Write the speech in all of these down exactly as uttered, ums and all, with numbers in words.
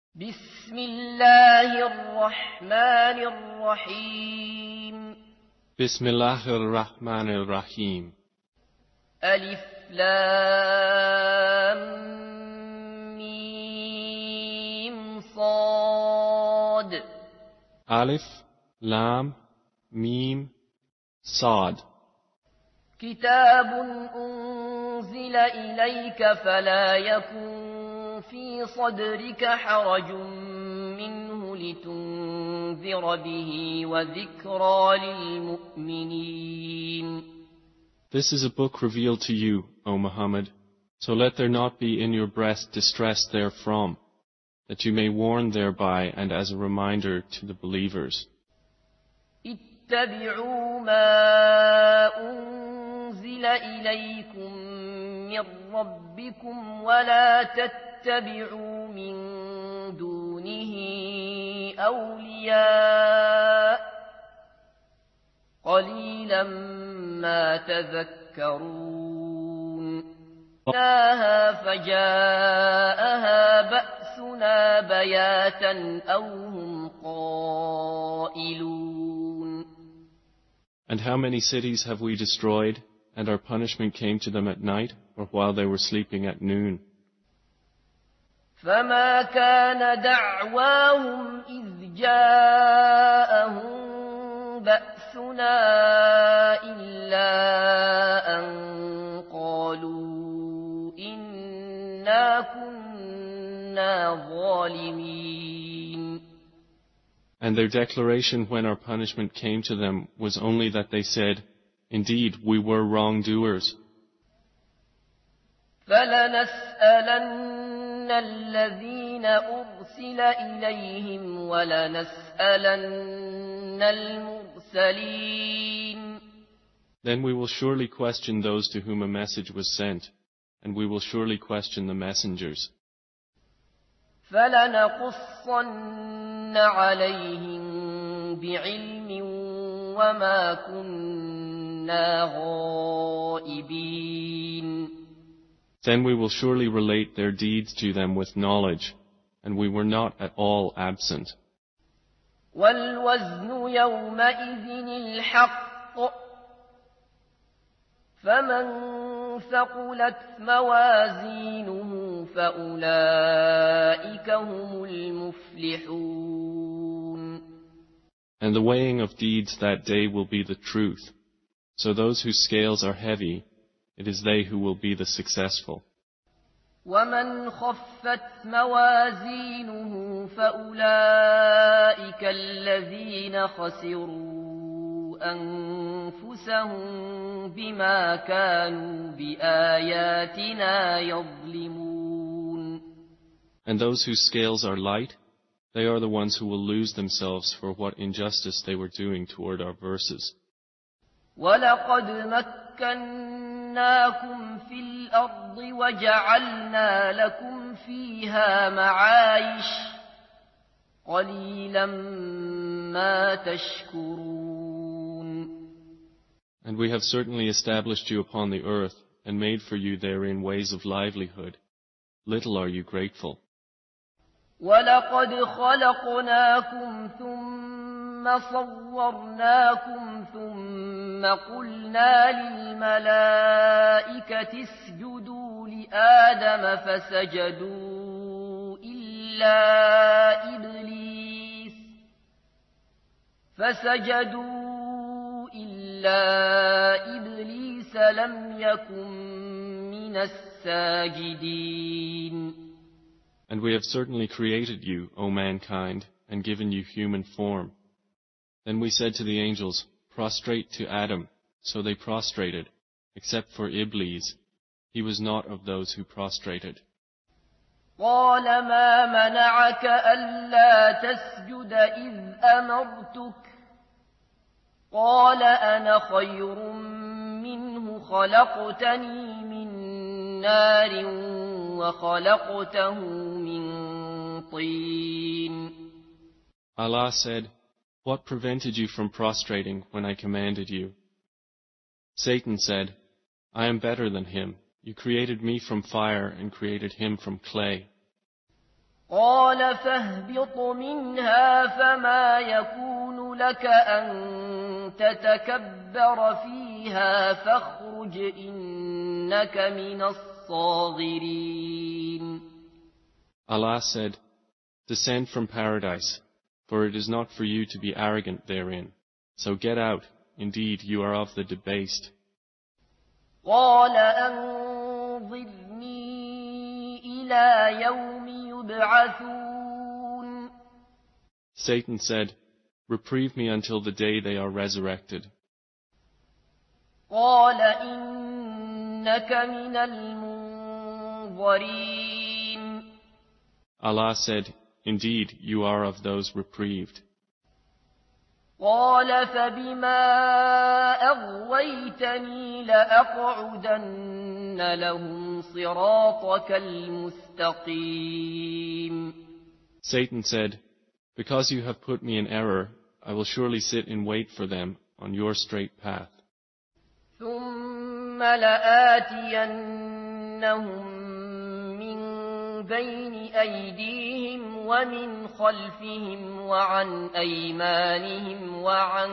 بسم الله الرحمن الرحيم بسم الله الرحمن الرحيم ألف لام ميم صاد ألف لام ميم صاد كتاب أنزل إليك فلا يكن في صدرك حرج منه لتنذر به وذكرى للمؤمنين. This is a book revealed to you, O Muhammad, so let there not be in your breast distress therefrom, that you may warn thereby and as a reminder to the believers. اتبعوا ما أنزل إليكم من ربكم ولا تتبعوا من دونه أولياء قليلا ما تذكرون. جاءها فجاءها بأسنا بياتا أو هم قائلون. And how many cities have we destroyed, and our punishment came to them at night, or while they were sleeping at noon? فما كان دعواهم إذ جاءهم بأسنا إلا أن قالوا إنا كنا ظالمين. And their declaration when our punishment came to them was only that they said, Indeed, we were wrongdoers. فلنسألن الذين أرسل إليهم ولنسألن المرسلين. Then we will surely question those to whom a message was sent, and we will surely question the messengers. فلنقصن عليهم بعلم وما كنا غائبين. Then we will surely relate their deeds to them with knowledge, and we were not at all absent. والوزن يومئذ الحق فمن ثقلت موازينه فأولئك هم المفلحون. And the weighing of deeds that day will be the truth. So those whose scales are heavy, it is they who will be the successful. ومن خفت موازينه فأولئك الذين خسروا أنفسهم بما كانوا بآياتنا يظلمون. And those whose scales are light, they are the ones who will lose themselves for what injustice they were doing toward our verses. وَلَقَدْ مَكَّنَّاكُمْ فِي الْأَرْضِ وَجَعَلْنَا لَكُمْ فِيهَا مَعَايِشَ قَلِيلًا مَا تَشْكُرُونَ. And we have certainly established you upon the earth and made for you therein ways of livelihood. Little are you grateful. وَلَقَدْ خَلَقْنَاكُمْ ثُمَّ صَوَّرْنَاكُمْ ثُمَّ قُلْنَا لِلْمَلَائِكَةِ اسْجُدُوا لِآدَمَ فَسَجَدُوا إِلَّا إِبْلِيسَ فَسَجَدُوا إِلَّا إِبْلِيسَ لَمْ يَكُنْ مِنَ السَّاجِدِينَ. And we have certainly created you, O mankind, and given you human form. Then we said to the angels, Prostrate to Adam. So they prostrated, except for Iblis. He was not of those who prostrated. قال ما منعك ألا تسجد إذ أمرتك قال أنا خير منه خلقتني من نار وخلقته من طين. Allah said, What prevented you from prostrating when I commanded you? Satan said, I am better than him. You created me from fire and created him from clay. قال فاهبط منها فما يكون لك أن تتكبر فيها فاخرج إنك من الصاغرين. Allah said, Descend from paradise, for it is not for you to be arrogant therein. So get out, indeed you are of the debased. قال أنظرني إلى يوم يبعثون. Satan said, Reprieve me until the day they are resurrected. قال إنك من المنظرين. Allah said, Indeed, you are of those reprieved. قال فبما أغويتني لأقعدن لهم صراطك المستقيم. Satan said, Because you have put me in error, I will surely sit in wait for them on your straight path. ثم لآتينهم من بين أيديهم ومن خلفهم وعن أيمانهم وعن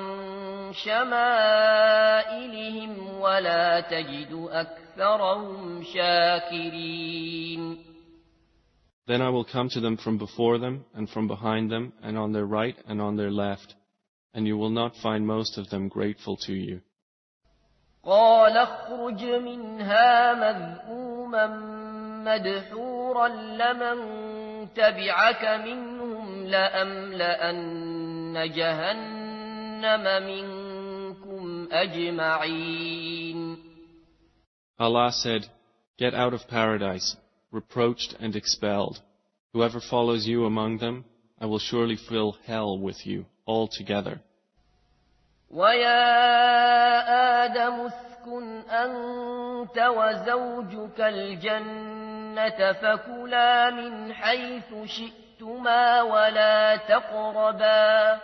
شمائلهم ولا تجد أكثرهم شاكرين. Then I will come to them from before them and from behind them and on their right and on their left, and you will not find most of them grateful to you. قال اخرج منها مذءوما مدحورا لمن تبعك منهم لأملأن جهنم منكم أجمعين. Allah said, Get out of paradise, reproached and expelled. Whoever follows you among them, I will surely fill hell with you altogether. وَيَا آدَمُ اسْكُنْ أَنْتَ وَزَوْجُكَ الْجَنَّةَ فَكُلَا مِنْ حَيْثُ شِئْتُمَا وَلَا تَقْرَبَا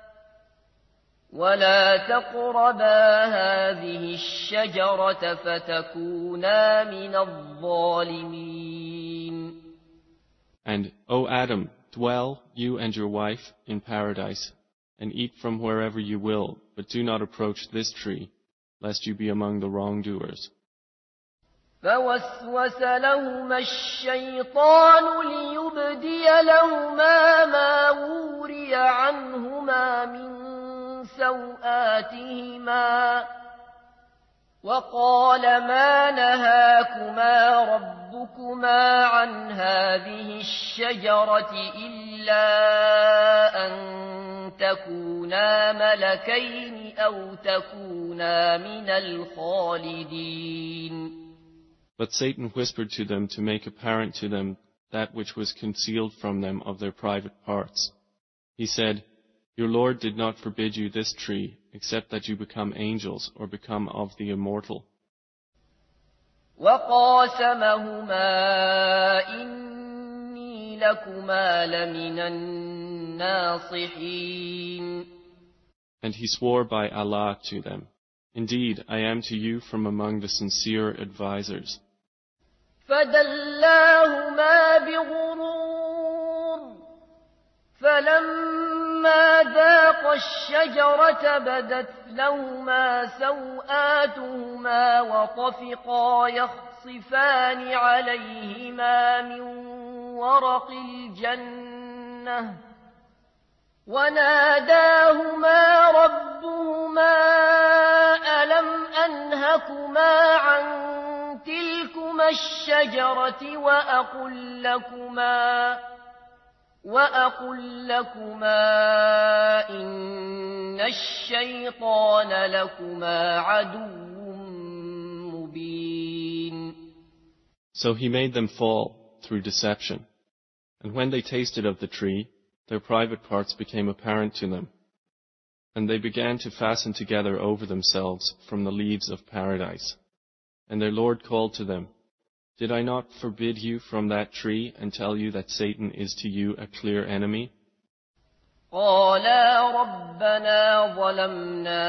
وَلَا تَقْرَبَا هَذِهِ الشَّجَرَةَ فَتَكُونَا مِنَ الظَّالِمِينَ. And, O Adam, dwell, you and your wife, in paradise, and eat from wherever you will, but do not approach this tree, lest you be among the wrongdoers. فوسوس لهما الشيطان ليبدي لهما ما وري عنهما من سوآتهما وقال ما نهاكما ربكما عن هذه الشجرة إلا أن تكونا ملكين أو تكونا من الخالدين. But Satan whispered to them to make apparent to them that which was concealed from them of their private parts. He said, Your Lord did not forbid you this tree, except that you become angels or become of the immortal. وَقَاسَمَهُمَا إِنِّي لَكُمَا لَمِنَ النَّاصِحِينَ. And he swore by Allah to them, Indeed, I am to you from among the sincere advisers. فَدَلَّاهُمَا بِغُرُورٍ فَلَمَّا ذَاقَا الشَّجَرَةَ بَدَتْ لَهُمَا سَوْآتُهُمَا وَطَفِقَا يَخْصِفَانِ عَلَيْهِمَا مِنْ وَرَقِ الْجَنَّةِ وناداهما ربهما ألم أنهكما عن تلكما الشجرة وأقل لكما وأقل لكما إن الشيطان لكما عدو مبين. So he made them fall through deception. And when they tasted of the tree, their private parts became apparent to them, and they began to fasten together over themselves from the leaves of paradise. And their Lord called to them, Did I not forbid you from that tree and tell you that Satan is to you a clear enemy? قَالَا رَبَّنَا ظَلَمْنَا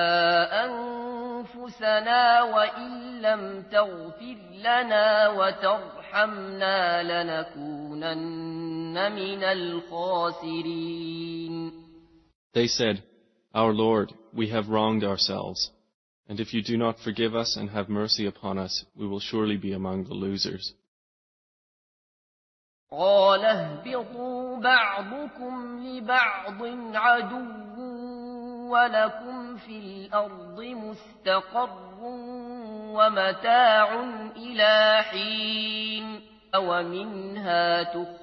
أَنفُسَنَا وَإِن لَّمْ تَغْفِرْ لَنَا وَتَرْحَمْنَا لَنَكُونَنَّ مِنَ الْخَاسِرِينَ. They said, Our Lord, we have wronged ourselves, and if you do not forgive us and have mercy upon us, we will surely be among the losers. قال اهبطوا بعضكم لبعض عدو ولكم في الأرض مستقر ومتاع إلى حين ومنها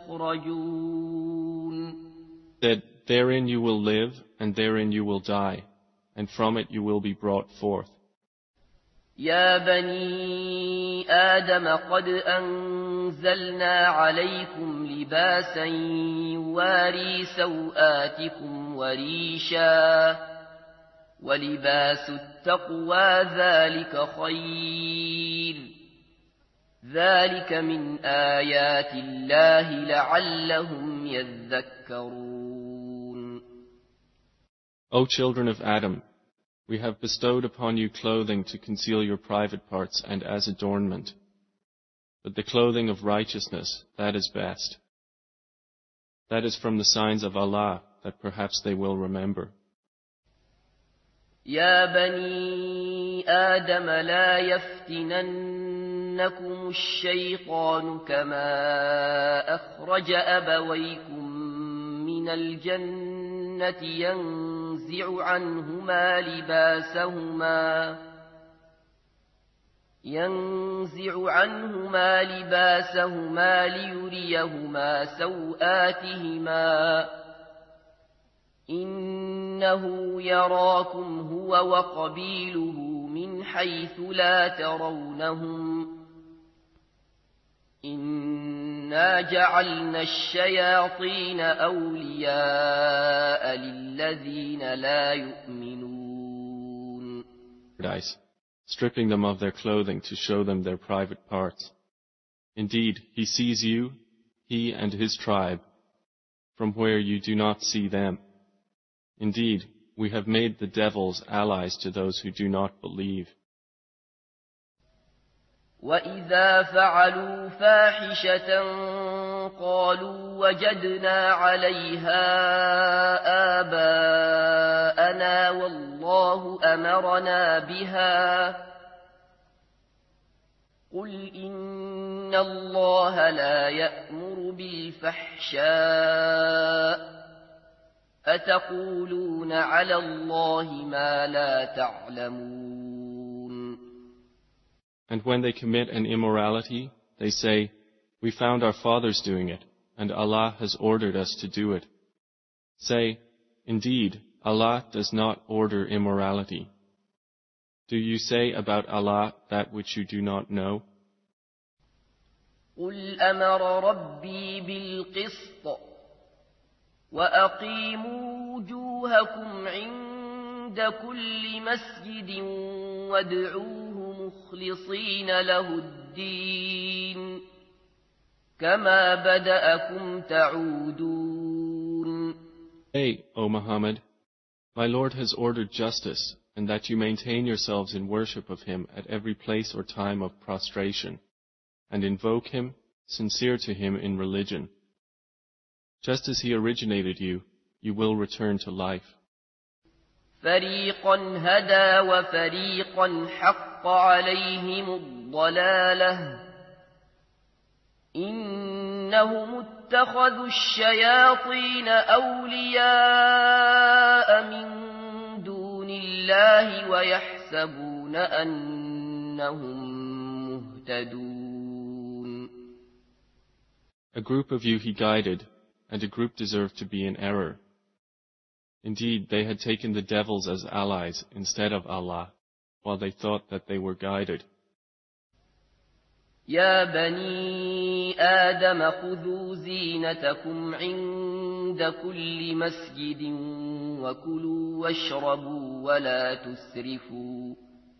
تخرجون. That therein you will live and therein you will die, and from it you will be brought forth. يا بني آدم قد أنزلنا عليكم لباسا يواري سوآتكم وريشا ولباس التقوى ذلك خير ذلك من آيات الله لعلهم يذكرون. O children of Adam, we have bestowed upon you clothing to conceal your private parts and as adornment. But the clothing of righteousness, that is best. That is from the signs of Allah, that perhaps they will remember. يا بني آدم لا يفتننكم الشيطان كما أخرج أبويكم من الجنة ينزع عنهما لباسهما ينزع عنهما لباسهما ليريهما سوآتهما إنه يراكم هو وقبيله من حيث لا ترونهم إنا جعلنا الشياطين أولياء للذين لا يؤمنون. Stripping them of their clothing to show them their private parts. Indeed, he sees you, he and his tribe, from where you do not see them. Indeed, we have made the devils allies to those who do not believe. وَإِذَا فَعَلُوا فَاحِشَةً قَالُوا وَجَدْنَا عَلَيْهَا آبَاءَنَا وَاللَّهُ أَمَرَنَا بِهَا قُلْ إِنَّ اللَّهَ لَا يَأْمُرُ بِالْفَحْشَاءِ أَتَقُولُونَ عَلَى اللَّهِ مَا لَا تَعْلَمُونَ. And when they commit an immorality, they say, We found our fathers doing it, and Allah has ordered us to do it. Say, Indeed, Allah does not order immorality. Do you say about Allah that which you do not know? قُلْ أَمَرَ رَبِّي بِالْقِسْطِ وَأَقِيمُوا وُجُوهَكُمْ عِندَ كُلِّ مَسْجِدٍ وَادْعُوهُ مُخْلِصِينَ لَهُ الدِّينَ كَمَا بَدَأَكُمْ تَعُودُونَ. Say, O Muhammad, my Lord has ordered justice, and that you maintain yourselves in worship of Him at every place or time of prostration, and invoke Him, sincere to Him in religion. Just as He originated you, you will return to life. فَرِيقًا هَدَى وَفَرِيقًا حَقَّ عَلَيْهِمُ الضَّلَالَةُ إِنَّهُمُ اتَّخَذُوا الشَّيَاطِينَ أَوْلِيَاءَ مِن دُونِ اللَّهِ وَيَحْسَبُونَ أَنَّهُم مُهْتَدُونَ. A group of you He guided, and a group deserved to be in error. Indeed, they had taken the devils as allies instead of Allah, while they thought that they were guided. يا بني آدم خذوا زينتكم عند كل مسجد وكلوا واشربوا ولا تسرفوا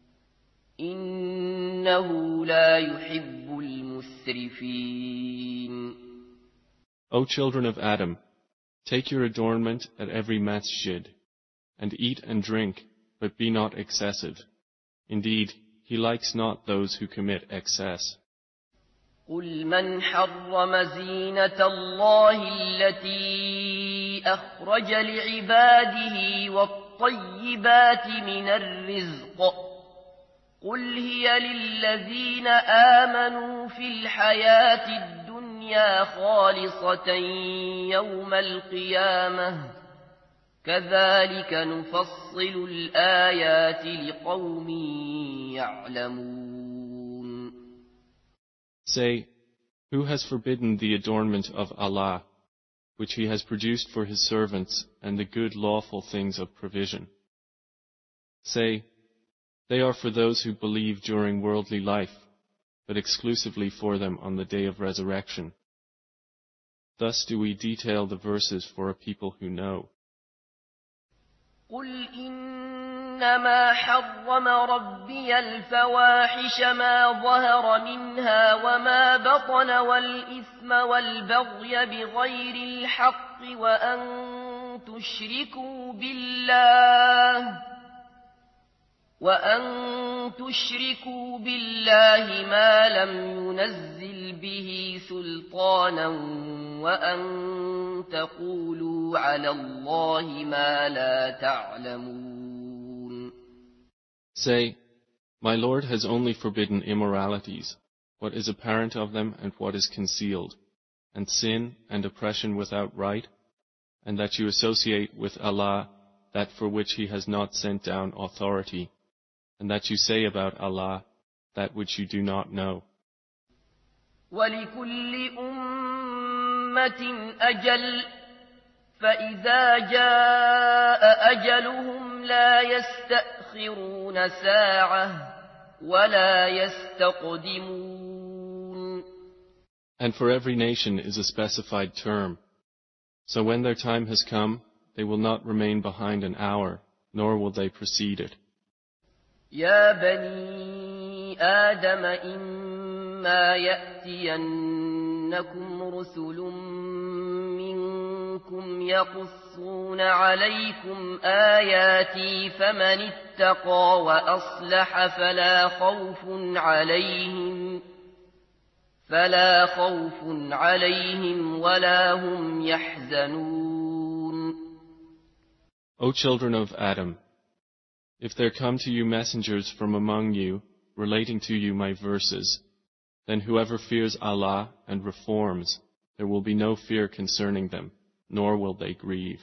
إنه لا يحب المسرفين. O children of Adam, take your adornment at every masjid, and eat and drink, but be not excessive. Indeed, He likes not those who commit excess. قل من حرم زينة الله التي أخرج لعباده والطيبات من الرزق قل هي للذين آمنوا في الحياة الدنيا خالصة يوم القيامة كذلك نفصل الآيات لقوم يعلمون. Say, who has forbidden the adornment of Allah, which He has produced for His servants, and the good lawful things of provision? Say, they are for those who believe during worldly life, but exclusively for them on the day of resurrection. Thus do we detail the verses for a people who know. قل إنما حرم ربي الفواحش ما ظهر منها وما بطن والإثم والبغي بغير الحق وأن تشركوا بالله وأن تشركوا بالله ما لم ينزل به سلطانا وأن تقولوا على الله ما لا تعلمون. Say, my Lord has only forbidden immoralities, what is apparent of them and what is concealed, and sin and oppression without right, and that you associate with Allah that for which He has not sent down authority, and that you say about Allah that which you do not know. وَلِكُلِّ أُمَّةٍ أَجَلٌ فَإِذَا جَاءَ أَجَلُهُمْ لَا يَسْتَأْخِرُونَ سَاعَةً وَلَا يَسْتَقْدِمُونَ. And for every nation is a specified term. So when their time has come, they will not remain behind an hour, nor will they precede it. يا بني آدم إما يأتينكم رسل منكم يقصون عليكم آياتي فمن اتقى وأصلح فلا خوف عليهم فلا خوف عليهم ولا هم يحزنون. O children of Adam, if there come to you messengers from among you, relating to you my verses, then whoever fears Allah and reforms, there will be no fear concerning them, nor will they grieve.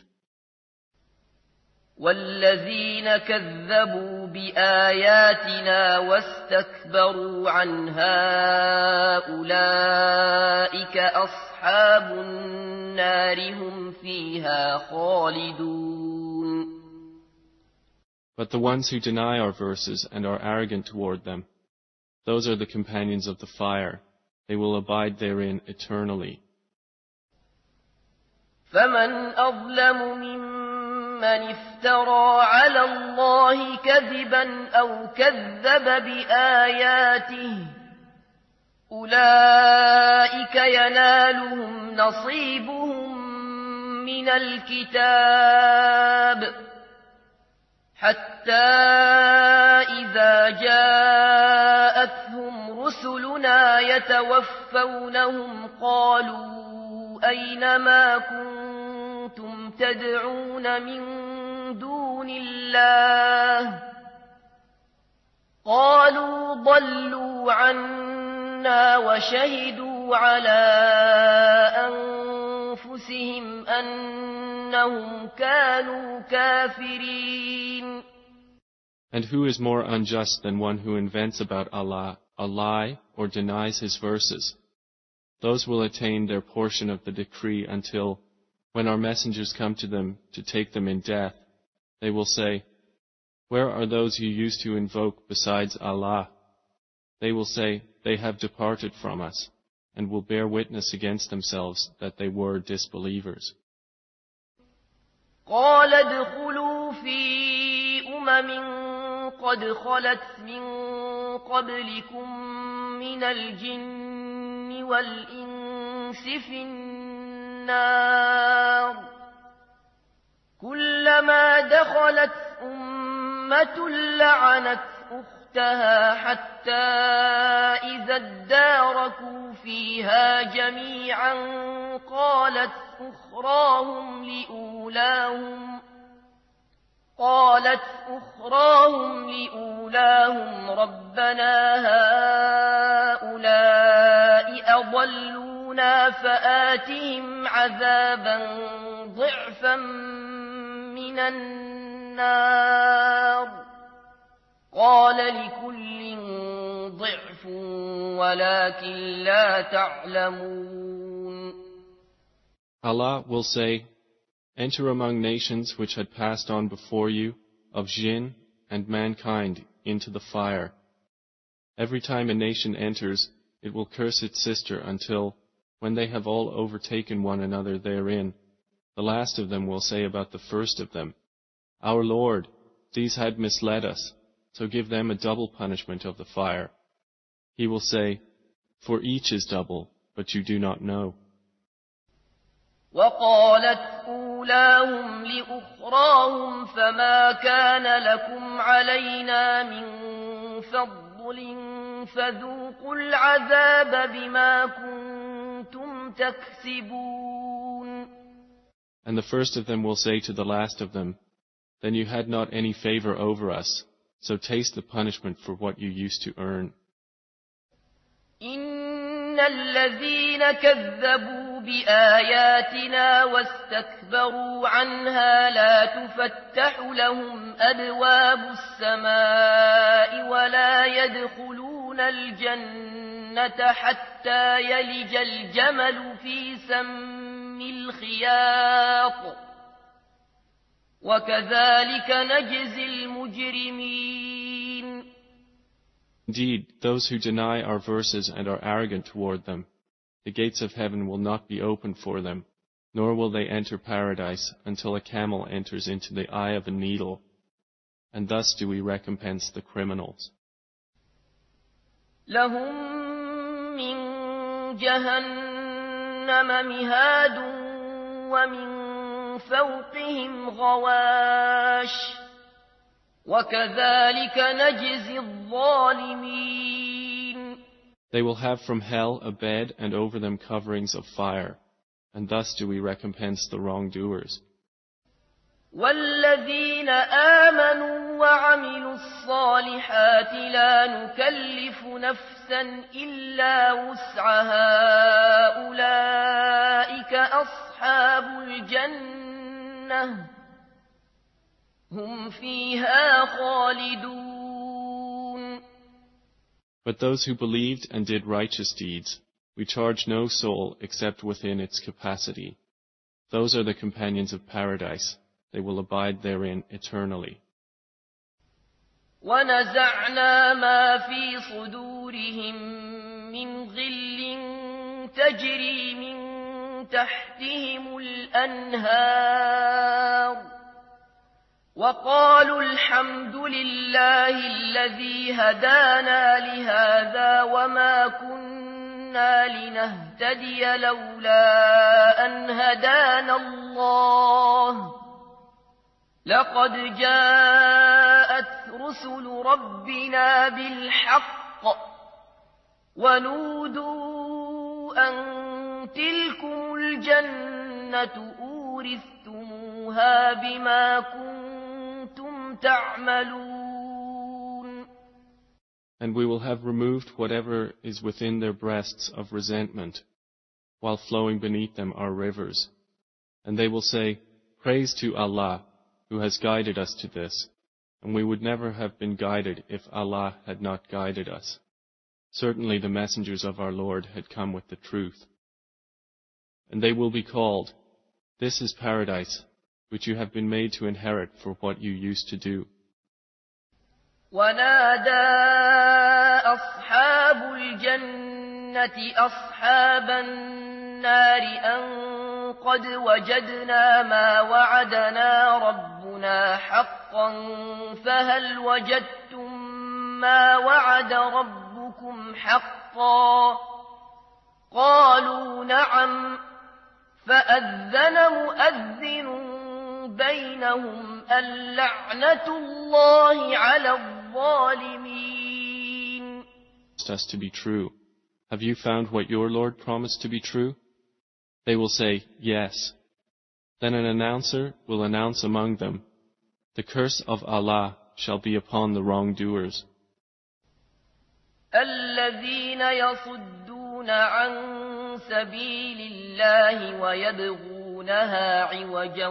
والذين كذبوا بآياتنا واستكبروا عنها أولئك أصحاب النار هم فيها خالدون. But the ones who deny our verses and are arrogant toward them, those are the companions of the fire. They will abide therein eternally. فمن أظلم ممن افترى على الله كذبا أو كذب بآياته أولئك ينالهم نصيبهم من الكتاب حتى إذا جاءتهم رسلنا يتوفونهم قالوا أين ما كنتم تدعون من دون الله قالوا ضلوا عنا وشهدوا على أنفسهم أنهم كانوا كافرين. And who is more unjust than one who invents about Allah a lie or denies His verses? Those will attain their portion of the decree until, when our messengers come to them to take them in death, they will say, where are those you used to invoke besides Allah? They will say, they have departed from us, and will bear witness against themselves that they were disbelievers. قال ادخلوا في أمم قد خلت من قبلكم من الجن والإنس في النار كلما دخلت أمة لعنت أختها حتى إذا اداركوا فيها جميعا قالت أخراهم لأولاهم قالت أخراهم لأولاهم ربنا هؤلاء أضلونا فآتهم عذابا ضعفا من النار قال لكل ضعف ولكن لا تعلمون. Allah will say, enter among nations which had passed on before you, of jinn and mankind, into the fire. Every time a nation enters, it will curse its sister until, when they have all overtaken one another therein, the last of them will say about the first of them, Our Lord, these had misled us, so give them a double punishment of the fire. He will say, For each is double, but you do not know. وقالت أولاهم لأخراهم فما كان لكم علينا من فضل فذوقوا العذاب بما كنتم تكسبون. And the first of them will say to the last of them, Then you had not any favor over us, so taste the punishment for what you used to earn. إن الذين كذبوا بآياتنا واستكبروا عنها لا تفتح لهم أبواب السماء ولا يدخلون الجنة حتى يلج الجمل في سم الخياط وكذلك نجزي المجرمين. Indeed, those who deny our verses and are arrogant toward them, the gates of heaven will not be opened for them, nor will they enter paradise until a camel enters into the eye of a needle, and thus do we recompense the criminals. لهم من جهنم مهاد ومن فوقهم غواش وكذلك نجزي الظالمين. They will have from hell a bed and over them coverings of fire, and thus do we recompense the wrongdoers. والذين آمنوا وعملوا الصالحات لا نكلف نفسا إلا وسعها أولئك أصحاب الجنة هم فيها خالدون. But those who believed and did righteous deeds, we charge no soul except within its capacity. Those are the companions of paradise. They will abide therein eternally. ونزعنا ما في صدورهم من غل تجري من تحتهم الأنهار وقالوا الحمد لله الذي هدانا لهذا وما كنا لنهتدي لولا أن هدانا الله لقد جاءت رسل ربنا بالحق ونودوا أن تلكم الجنة أورثتموها بما كنتم تعملون. And we will have removed whatever is within their breasts of resentment, while flowing beneath them are rivers. And they will say, Praise to Allah, who has guided us to this, and we would never have been guided if Allah had not guided us. Certainly the messengers of our Lord had come with the truth. And they will be called, This is paradise, which you have been made to inherit for what you used to do. ونادى أصحاب الجنة أصحاب النار أن قد وجدنا ما وعدنا ربنا حقا فهل وجدتم ما وعد ربكم حقا قالوا نعم فأذن مؤذن بينهم اللعنة الله على الظالمين. Us to be true, Have you found what your Lord promised to be true? They will say, Yes. Then an announcer will announce among them, The curse of Allah shall be upon the wrongdoers. الذين يصدون عن سبيل الله ويبغونها عوجا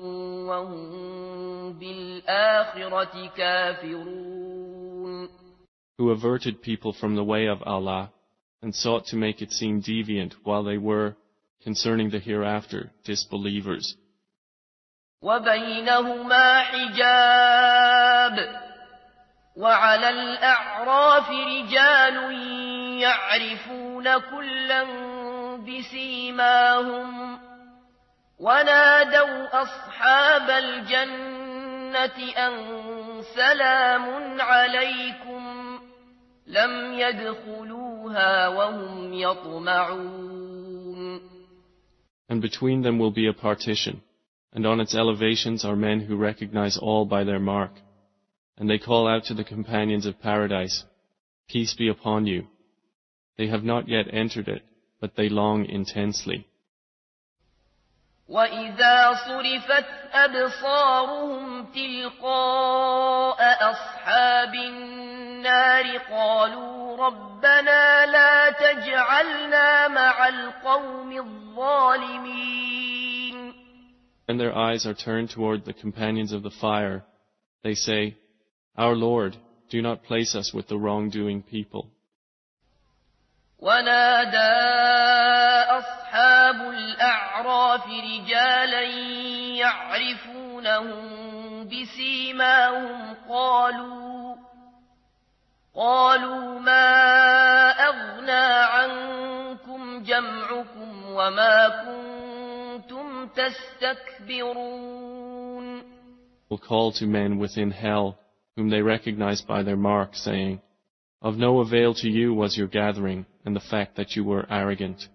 وهم بالآخرة كافرون. Who averted people from the way of Allah and sought to make it seem deviant while they were, concerning the hereafter, disbelievers. وبينهما حجاب وعلى الأعراف رجال يعرفون كلا بسيماهم ونادوا أصحاب الجنة أن سلام عليكم لم يدخلوها وهم يطمعون. And between them will be a partition, and on its elevations are men who recognize all by their mark. And they call out to the companions of paradise, Peace be upon you. They have not yet entered it, but they long intensely. وَإِذَا صُرِفَتْ أَبْصَارُهُمْ تِلْقَاءَ أَصْحَابِ النَّارِ قَالُوا رَبَّنَا لَا تَجْعَلْنَا مَعَ الْقَوْمِ الظَّالِمِينَ. When their eyes are turned toward the companions of the fire, they say, Our Lord, do not place us with the wrongdoing people. ونادى أصحاب الأعراف رجالا يعرفونهم بسيماهم قالوا قالوا ما أغنى عنكم جمعكم وما كنتم تستكبرون. Will call to men within hell, whom they recognize by their mark, saying, Of no avail to you was your gathering, and the fact that you were arrogant.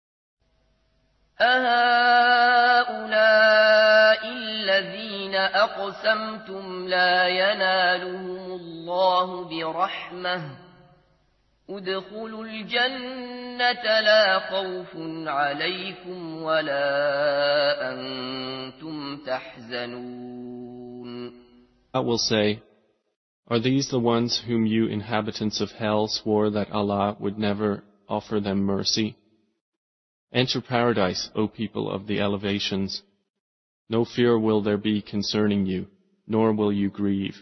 أهؤلاء الذين أقسمتم لا ينالهم الله برحمة ادخلوا الجنة لا خوف عليكم ولا أنتم تحزنون. I will say, Are these the ones whom you inhabitants of hell swore that Allah would never offer them mercy? Enter paradise, O people of the elevations. No fear will there be concerning you, nor will you grieve.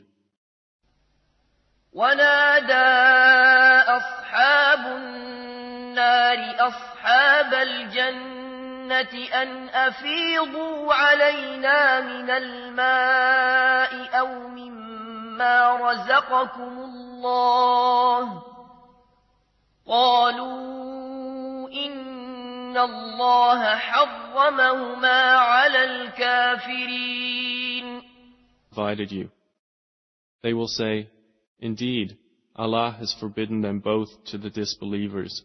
ونادى أصحاب النار أصحاب الجنة أن أفيضوا علينا من الماء أو مما رزقكم الله قالوا إن الله حرمهما على الكافرين. Provided you. They will say, Indeed, Allah has forbidden them both to the disbelievers.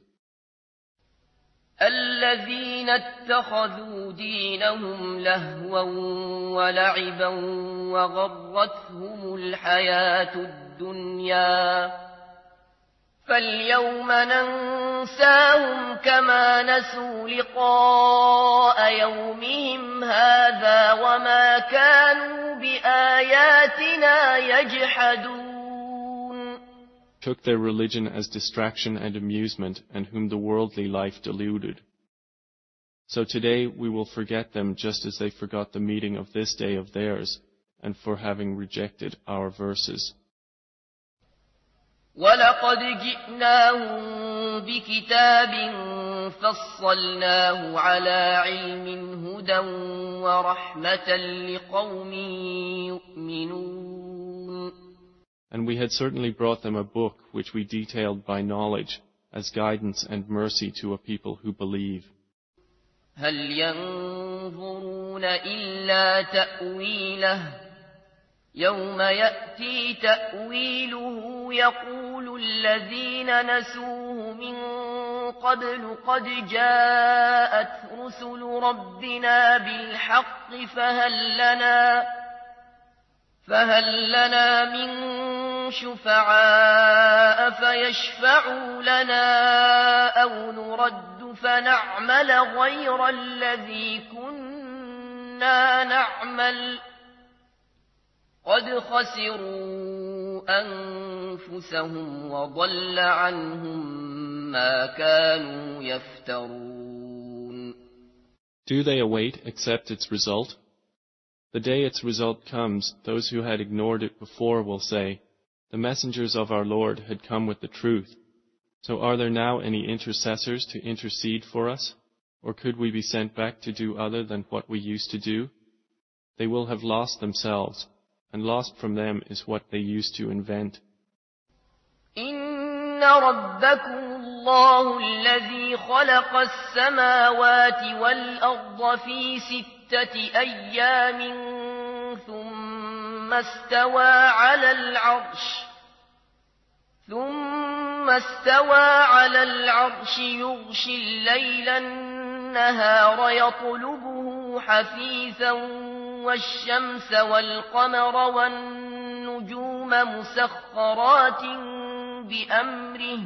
الذين اتخذوا دينهم لهوا ولعبا وغرتهم الحياة الدنيا فاليوم ننساهم كما نسوا لقاء يومهم هذا وما كانوا بآياتنا يجحدون. Took their religion as distraction and amusement, and whom the worldly life deluded. So today we will forget them just as they forgot the meeting of this day of theirs, and for having rejected our verses. وَلَقَدْ جِئْنَاهُمْ بِكِتَابٍ فَصَّلْنَاهُ عَلَى عِلْمٍ هُدًى وَرَحْمَةً لِقَوْمٍ يُؤْمِنُونَ. And we had certainly brought them a book which we detailed by knowledge as guidance and mercy to a people who believe. هَلْ يَنظُرُونَ إِلَّا تَأْوِيلَهُ يَوْمَ يَأْتِي تَأْوِيلُهُ يَقُولُ الَّذِينَ نَسُوهُ مِن قَبْلُ قَدْ جَاءَتْ رُسُلُ رَبِّنَا بِالْحَقِّ فَهَلْ لَنَا فَهَلْ لَنَا مِن شفعاء فيشفعوا لنا أو نرد فنعمل غير الذي كنا نعمل قد خسروا أنفسهم وضل عنهم ما كانوا يفترون. Do they await except its result? The day its result comes, those who had ignored it before will say, the messengers of our Lord had come with the truth. So are there now any intercessors to intercede for us? Or could we be sent back to do other than what we used to do? They will have lost themselves, and lost from them is what they used to invent. إن ربكم الله الذي خلق السماوات والأرض في ستة أيام ثم استوى على العرش ثم استوى على العرش يغشي الليل النهار يطلبه حثيثا والشمس والقمر والنجوم مسخرات بأمره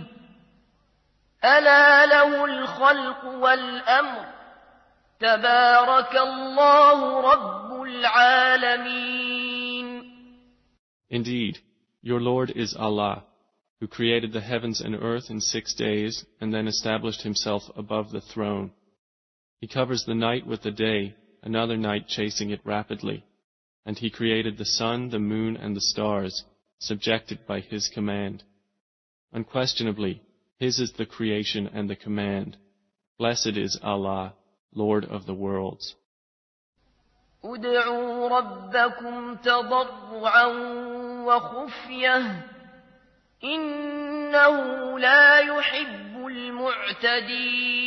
ألا له الخلق والأمر تبارك الله رب العالمين. Indeed, your Lord is Allah, who created the heavens and earth in six days and then established himself above the throne. He covers the night with the day, another night chasing it rapidly, and he created the sun, the moon, and the stars, subjected by his command. Unquestionably, his is the creation and the command. Blessed is Allah, Lord of the worlds. ادعوا ربكم تضرعا وخفية إنه لا يحب المعتدين.